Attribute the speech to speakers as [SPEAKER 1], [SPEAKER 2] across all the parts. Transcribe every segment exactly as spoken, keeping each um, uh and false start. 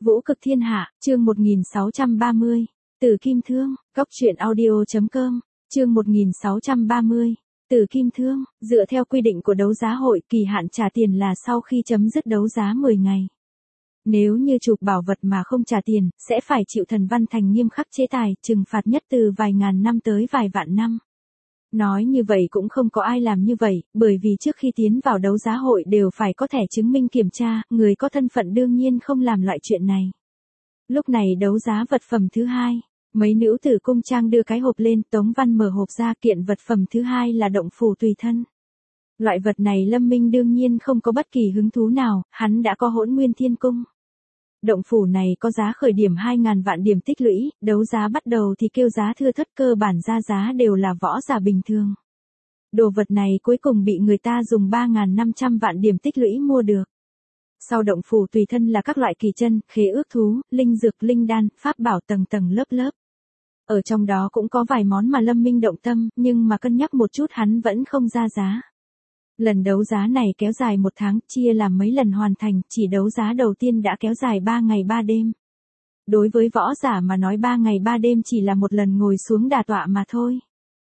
[SPEAKER 1] Vũ cực thiên hạ, chương một nghìn sáu trăm ba mươi. Tử Kim Thương, Cóc truyện audio chấm com, chương một nghìn sáu trăm ba mươi. Tử Kim Thương, dựa theo quy định của đấu giá hội, kỳ hạn trả tiền là sau khi chấm dứt đấu giá mười ngày. Nếu như chụp bảo vật mà không trả tiền, sẽ phải chịu Thần Văn Thành nghiêm khắc chế tài, trừng phạt nhất từ vài ngàn năm tới vài vạn năm. Nói như vậy cũng không có ai làm như vậy, bởi vì trước khi tiến vào đấu giá hội đều phải có thẻ chứng minh kiểm tra, người có thân phận đương nhiên không làm loại chuyện này. Lúc này đấu giá vật phẩm thứ hai, mấy nữ tử cung trang đưa cái hộp lên, Tống Văn mở hộp ra, kiện vật phẩm thứ hai là động phủ tùy thân. Loại vật này Lâm Minh đương nhiên không có bất kỳ hứng thú nào, hắn đã có Hỗn Nguyên Thiên Cung. Động phủ này có giá khởi điểm hai ngàn vạn điểm tích lũy, đấu giá bắt đầu thì kêu giá thưa thất, cơ bản ra giá đều là võ giả bình thường. Đồ vật này cuối cùng bị người ta dùng ba nghìn năm trăm vạn điểm tích lũy mua được. Sau động phủ tùy thân là các loại kỳ chân, khế ước thú, linh dược, linh đan, pháp bảo tầng tầng lớp lớp. Ở trong đó cũng có vài món mà Lâm Minh động tâm, nhưng mà cân nhắc một chút hắn vẫn không ra giá. Lần đấu giá này kéo dài một tháng, chia làm mấy lần hoàn thành, chỉ đấu giá đầu tiên đã kéo dài ba ngày ba đêm. Đối với võ giả mà nói ba ngày ba đêm chỉ là một lần ngồi xuống đả tọa mà thôi.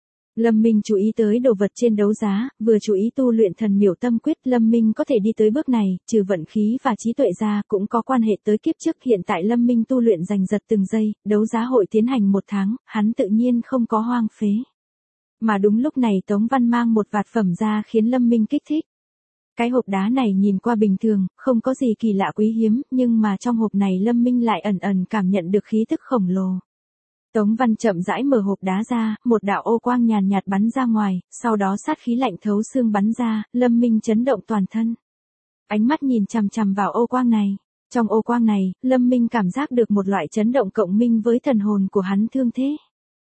[SPEAKER 1] Lâm Minh chú ý tới đồ vật trên đấu giá, vừa chú ý tu luyện thần miểu tâm quyết, Lâm Minh có thể đi tới bước này, trừ vận khí và trí tuệ ra, cũng có quan hệ tới kiếp trước. Hiện tại Lâm Minh tu luyện giành giật từng giây, đấu giá hội tiến hành một tháng, hắn tự nhiên không có hoang phế. Mà đúng lúc này Tống Văn mang một vạt phẩm ra khiến Lâm Minh kích thích. Cái hộp đá này nhìn qua bình thường, không có gì kỳ lạ quý hiếm, nhưng mà trong hộp này Lâm Minh lại ẩn ẩn cảm nhận được khí tức khổng lồ. Tống Văn chậm rãi mở hộp đá ra, một đạo ô quang nhàn nhạt bắn ra ngoài, sau đó sát khí lạnh thấu xương bắn ra, Lâm Minh chấn động toàn thân. Ánh mắt nhìn chằm chằm vào ô quang này. Trong ô quang này, Lâm Minh cảm giác được một loại chấn động cộng minh với thần hồn của hắn. Thương thế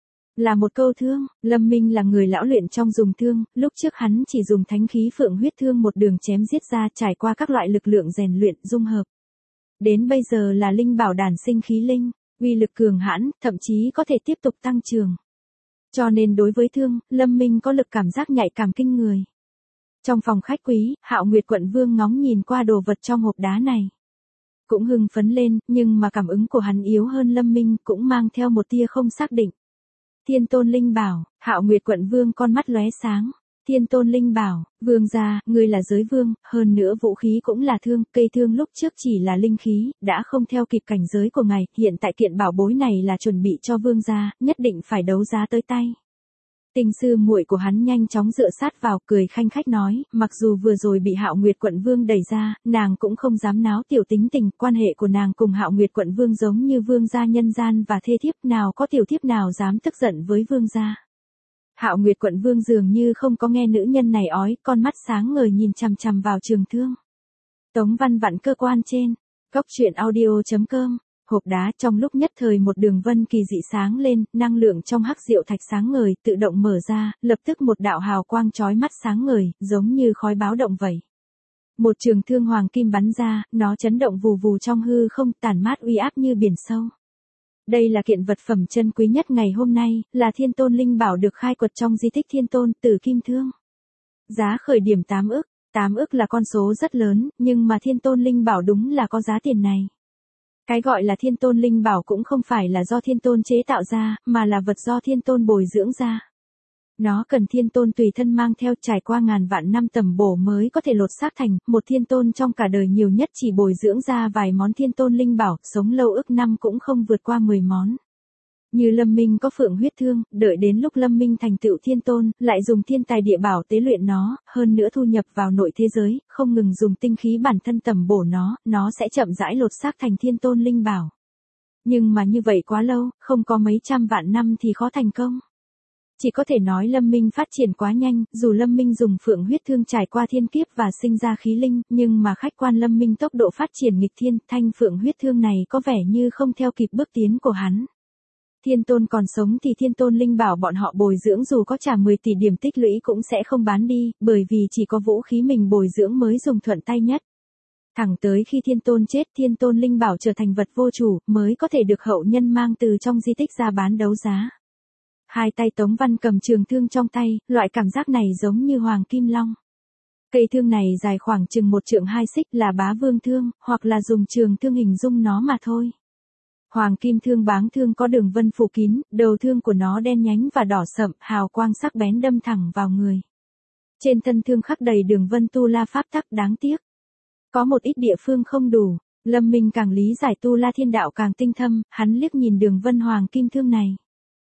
[SPEAKER 1] là một câu thương, Lâm Minh là người lão luyện trong dùng thương, lúc trước hắn chỉ dùng thánh khí phượng huyết thương một đường chém giết ra, trải qua các loại lực lượng rèn luyện, dung hợp. Đến bây giờ là linh bảo đản sinh khí linh, uy lực cường hãn, thậm chí có thể tiếp tục tăng trưởng. Cho nên đối với thương, Lâm Minh có lực cảm giác nhạy cảm kinh người. Trong phòng khách quý, Hạo Nguyệt Quận Vương ngóng nhìn qua đồ vật trong hộp đá này. Cũng hưng phấn lên, nhưng mà cảm ứng của hắn yếu hơn Lâm Minh, cũng mang theo một tia không xác định. Thiên Tôn Linh Bảo, Hạo Nguyệt Quận Vương con mắt lóe sáng. Thiên Tôn Linh Bảo, vương gia, ngươi là giới vương, hơn nữa vũ khí cũng là thương, cây thương lúc trước chỉ là linh khí, đã không theo kịp cảnh giới của ngài, hiện tại kiện bảo bối này là chuẩn bị cho vương gia, nhất định phải đấu giá tới tay. Tình sư muội của hắn nhanh chóng dựa sát vào, cười khanh khách nói, mặc dù vừa rồi bị Hạo Nguyệt Quận Vương đẩy ra, nàng cũng không dám náo tiểu tính tình, quan hệ của nàng cùng Hạo Nguyệt Quận Vương giống như vương gia nhân gian và thê thiếp, nào có tiểu thiếp nào dám tức giận với vương gia. Hạo Nguyệt Quận Vương dường như không có nghe nữ nhân này ói, con mắt sáng ngời nhìn chằm chằm vào trường thương. Tống Văn vặn cơ quan trên, Cóc truyện audio chấm com. Hộp đá trong lúc nhất thời một đường vân kỳ dị sáng lên, năng lượng trong hắc diệu thạch sáng ngời, tự động mở ra, lập tức một đạo hào quang chói mắt sáng ngời, giống như khói báo động vậy. Một trường thương hoàng kim bắn ra, nó chấn động vù vù trong hư không, tản mát uy áp như biển sâu. Đây là kiện vật phẩm chân quý nhất ngày hôm nay, là Thiên Tôn Linh Bảo được khai quật trong di tích Thiên Tôn, Tử Kim Thương. Giá khởi điểm tám ức, tám ức là con số rất lớn, nhưng mà Thiên Tôn Linh Bảo đúng là có giá tiền này. Cái gọi là Thiên Tôn Linh Bảo cũng không phải là do Thiên Tôn chế tạo ra, mà là vật do Thiên Tôn bồi dưỡng ra. Nó cần Thiên Tôn tùy thân mang theo, trải qua ngàn vạn năm tầm bổ mới có thể lột xác thành, một Thiên Tôn trong cả đời nhiều nhất chỉ bồi dưỡng ra vài món Thiên Tôn Linh Bảo, sống lâu ức năm cũng không vượt qua mười món. Như Lâm Minh có phượng huyết thương, đợi đến lúc Lâm Minh thành tựu Thiên Tôn, lại dùng thiên tài địa bảo tế luyện nó, hơn nữa thu nhập vào nội thế giới, không ngừng dùng tinh khí bản thân tầm bổ nó, nó sẽ chậm rãi lột xác thành Thiên Tôn Linh Bảo. Nhưng mà như vậy quá lâu, không có mấy trăm vạn năm thì khó thành công. Chỉ có thể nói Lâm Minh phát triển quá nhanh, dù Lâm Minh dùng phượng huyết thương trải qua thiên kiếp và sinh ra khí linh, nhưng mà khách quan Lâm Minh tốc độ phát triển nghịch thiên, thanh phượng huyết thương này có vẻ như không theo kịp bước tiến của hắn. Thiên Tôn còn sống thì Thiên Tôn Linh Bảo bọn họ bồi dưỡng dù có trả mười tỷ điểm tích lũy cũng sẽ không bán đi, bởi vì chỉ có vũ khí mình bồi dưỡng mới dùng thuận tay nhất. Thẳng tới khi Thiên Tôn chết, Thiên Tôn Linh Bảo trở thành vật vô chủ, mới có thể được hậu nhân mang từ trong di tích ra bán đấu giá. Hai tay Tống Văn cầm trường thương trong tay, loại cảm giác này giống như Hoàng Kim Long. Cây thương này dài khoảng chừng một trượng hai xích là bá vương thương, hoặc là dùng trường thương hình dung nó mà thôi. Hoàng kim thương báng thương có đường vân phủ kín, đầu thương của nó đen nhánh và đỏ sậm, hào quang sắc bén đâm thẳng vào người. Trên thân thương khắc đầy đường vân tu la pháp tắc, đáng tiếc. Có một ít địa phương không đủ, Lâm Minh càng lý giải tu la thiên đạo càng tinh thâm, hắn liếc nhìn đường vân hoàng kim thương này.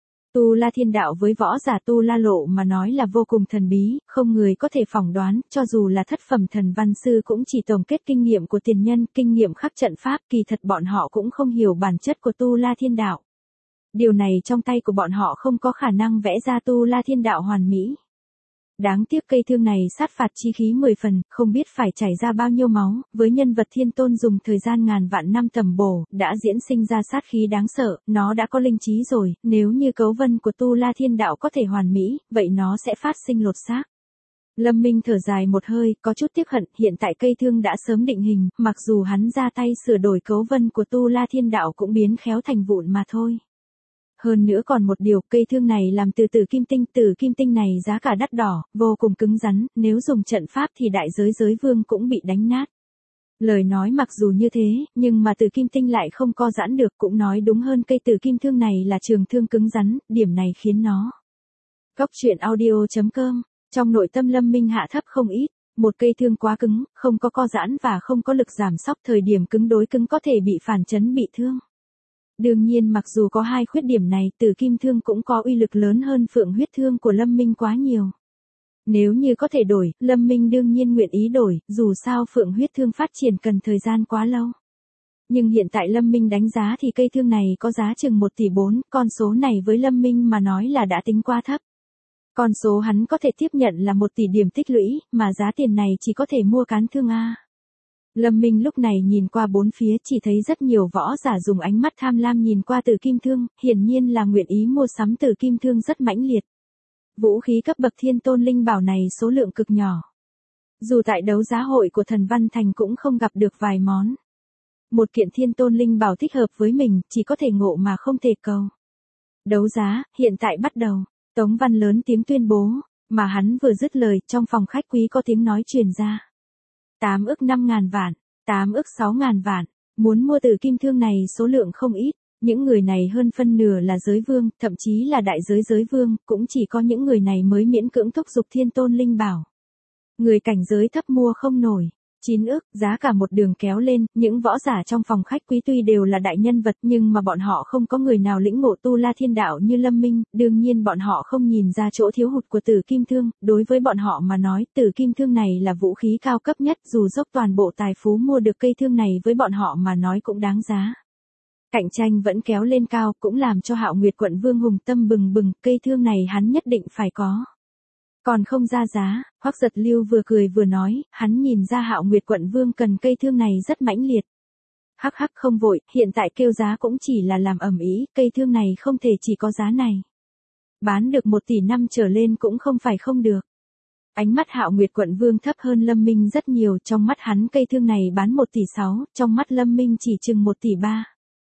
[SPEAKER 1] Tu la thiên đạo với võ giả tu la lộ mà nói là vô cùng thần bí, không người có thể phỏng đoán, cho dù là thất phẩm thần văn sư cũng chỉ tổng kết kinh nghiệm của tiền nhân, kinh nghiệm khắc trận pháp, kỳ thật bọn họ cũng không hiểu bản chất của tu la thiên đạo. Điều này trong tay của bọn họ không có khả năng vẽ ra tu la thiên đạo hoàn mỹ. Đáng tiếc cây thương này sát phạt chi khí mười phần, không biết phải chảy ra bao nhiêu máu, với nhân vật thiên tôn dùng thời gian ngàn vạn năm tầm bổ, đã diễn sinh ra sát khí đáng sợ, nó đã có linh trí rồi, nếu như cấu vân của tu la thiên đạo có thể hoàn mỹ, vậy nó sẽ phát sinh lột xác. Lâm Minh thở dài một hơi, có chút tiếc hận, hiện tại cây thương đã sớm định hình, mặc dù hắn ra tay sửa đổi cấu vân của tu la thiên đạo cũng biến khéo thành vụn mà thôi. Hơn nữa còn một điều, cây thương này làm từ tử kim tinh, tử kim tinh này giá cả đắt đỏ, vô cùng cứng rắn, nếu dùng trận pháp thì đại giới giới vương cũng bị đánh nát. Lời nói mặc dù như thế, nhưng mà tử kim tinh lại không co giãn được, cũng nói đúng hơn cây tử kim thương này là trường thương cứng rắn, điểm này khiến nó. Góc truyện audio chấm com, trong nội tâm Lâm Minh hạ thấp không ít, một cây thương quá cứng, không có co giãn và không có lực giảm sóc, thời điểm cứng đối cứng có thể bị phản chấn bị thương. Đương nhiên mặc dù có hai khuyết điểm này, tử kim thương cũng có uy lực lớn hơn phượng huyết thương của Lâm Minh quá nhiều. Nếu như có thể đổi, Lâm Minh đương nhiên nguyện ý đổi, dù sao phượng huyết thương phát triển cần thời gian quá lâu. Nhưng hiện tại Lâm Minh đánh giá thì cây thương này có giá chừng một tỷ bốn, con số này với Lâm Minh mà nói là đã tính quá thấp. Con số hắn có thể tiếp nhận là một tỷ điểm tích lũy, mà giá tiền này chỉ có thể mua cán thương A. Lâm Minh lúc này nhìn qua bốn phía chỉ thấy rất nhiều võ giả dùng ánh mắt tham lam nhìn qua tử kim thương, hiển nhiên là nguyện ý mua sắm tử kim thương rất mãnh liệt. Vũ khí cấp bậc thiên tôn linh bảo này số lượng cực nhỏ. Dù tại đấu giá hội của Thần Văn Thành cũng không gặp được vài món. Một kiện thiên tôn linh bảo thích hợp với mình, chỉ có thể ngộ mà không thể cầu. Đấu giá, hiện tại bắt đầu, Tống Văn lớn tiếng tuyên bố, mà hắn vừa dứt lời, trong phòng khách quý có tiếng nói truyền ra. tám ức năm ngàn vạn, tám ức sáu ngàn vạn, muốn mua tử kim thương này số lượng không ít, những người này hơn phân nửa là giới vương, thậm chí là đại giới giới vương, cũng chỉ có những người này mới miễn cưỡng thúc giục thiên tôn linh bảo. Người cảnh giới thấp mua không nổi. chín ức, giá cả một đường kéo lên, những võ giả trong phòng khách quý tuy đều là đại nhân vật nhưng mà bọn họ không có người nào lĩnh ngộ tu la thiên đạo như Lâm Minh, đương nhiên bọn họ không nhìn ra chỗ thiếu hụt của tử kim thương, đối với bọn họ mà nói tử kim thương này là vũ khí cao cấp nhất, dù dốc toàn bộ tài phú mua được cây thương này với bọn họ mà nói cũng đáng giá. Cạnh tranh vẫn kéo lên cao, cũng làm cho Hạo Nguyệt quận vương hùng tâm bừng bừng, cây thương này hắn nhất định phải có. Còn không ra giá, Hoắc Giật Lưu vừa cười vừa nói, hắn nhìn ra Hạo Nguyệt quận vương cần cây thương này rất mãnh liệt. Hắc hắc không vội, hiện tại kêu giá cũng chỉ là làm ầm ĩ, cây thương này không thể chỉ có giá này. Bán được một tỷ năm trở lên cũng không phải không được. Ánh mắt Hạo Nguyệt quận vương thấp hơn Lâm Minh rất nhiều, trong mắt hắn cây thương này bán một tỷ sáu, trong mắt Lâm Minh chỉ chừng một tỷ ba.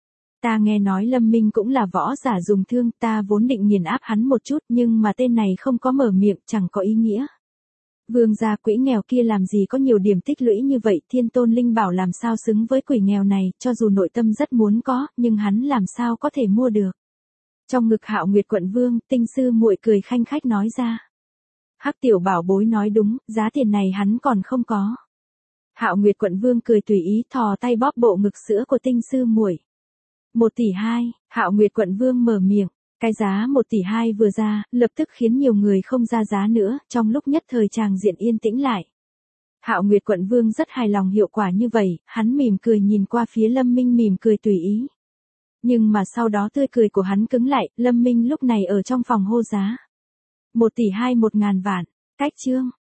[SPEAKER 1] Ta nghe nói Lâm Minh cũng là võ giả dùng thương, ta vốn định nghiền áp hắn một chút nhưng mà tên này không có mở miệng, chẳng có ý nghĩa. Vương gia quỷ nghèo kia làm gì có nhiều điểm tích lũy như vậy, thiên tôn linh bảo làm sao xứng với quỷ nghèo này, cho dù nội tâm rất muốn có, nhưng hắn làm sao có thể mua được. Trong ngực Hạo Nguyệt quận vương, tinh sư muội cười khanh khách nói ra. Hắc tiểu bảo bối nói đúng, giá tiền này hắn còn không có. Hạo Nguyệt quận vương cười tùy ý thò tay bóp bộ ngực sữa của tinh sư muội. Một tỷ hai, Hạo Nguyệt quận vương mở miệng, cái giá một tỷ hai vừa ra, lập tức khiến nhiều người không ra giá nữa, trong lúc nhất thời tràng diện yên tĩnh lại. Hạo Nguyệt quận vương rất hài lòng hiệu quả như vậy, hắn mỉm cười nhìn qua phía Lâm Minh mỉm cười tùy ý. Nhưng mà sau đó tươi cười của hắn cứng lại, Lâm Minh lúc này ở trong phòng hô giá. Một tỷ hai một ngàn vạn, cách chương,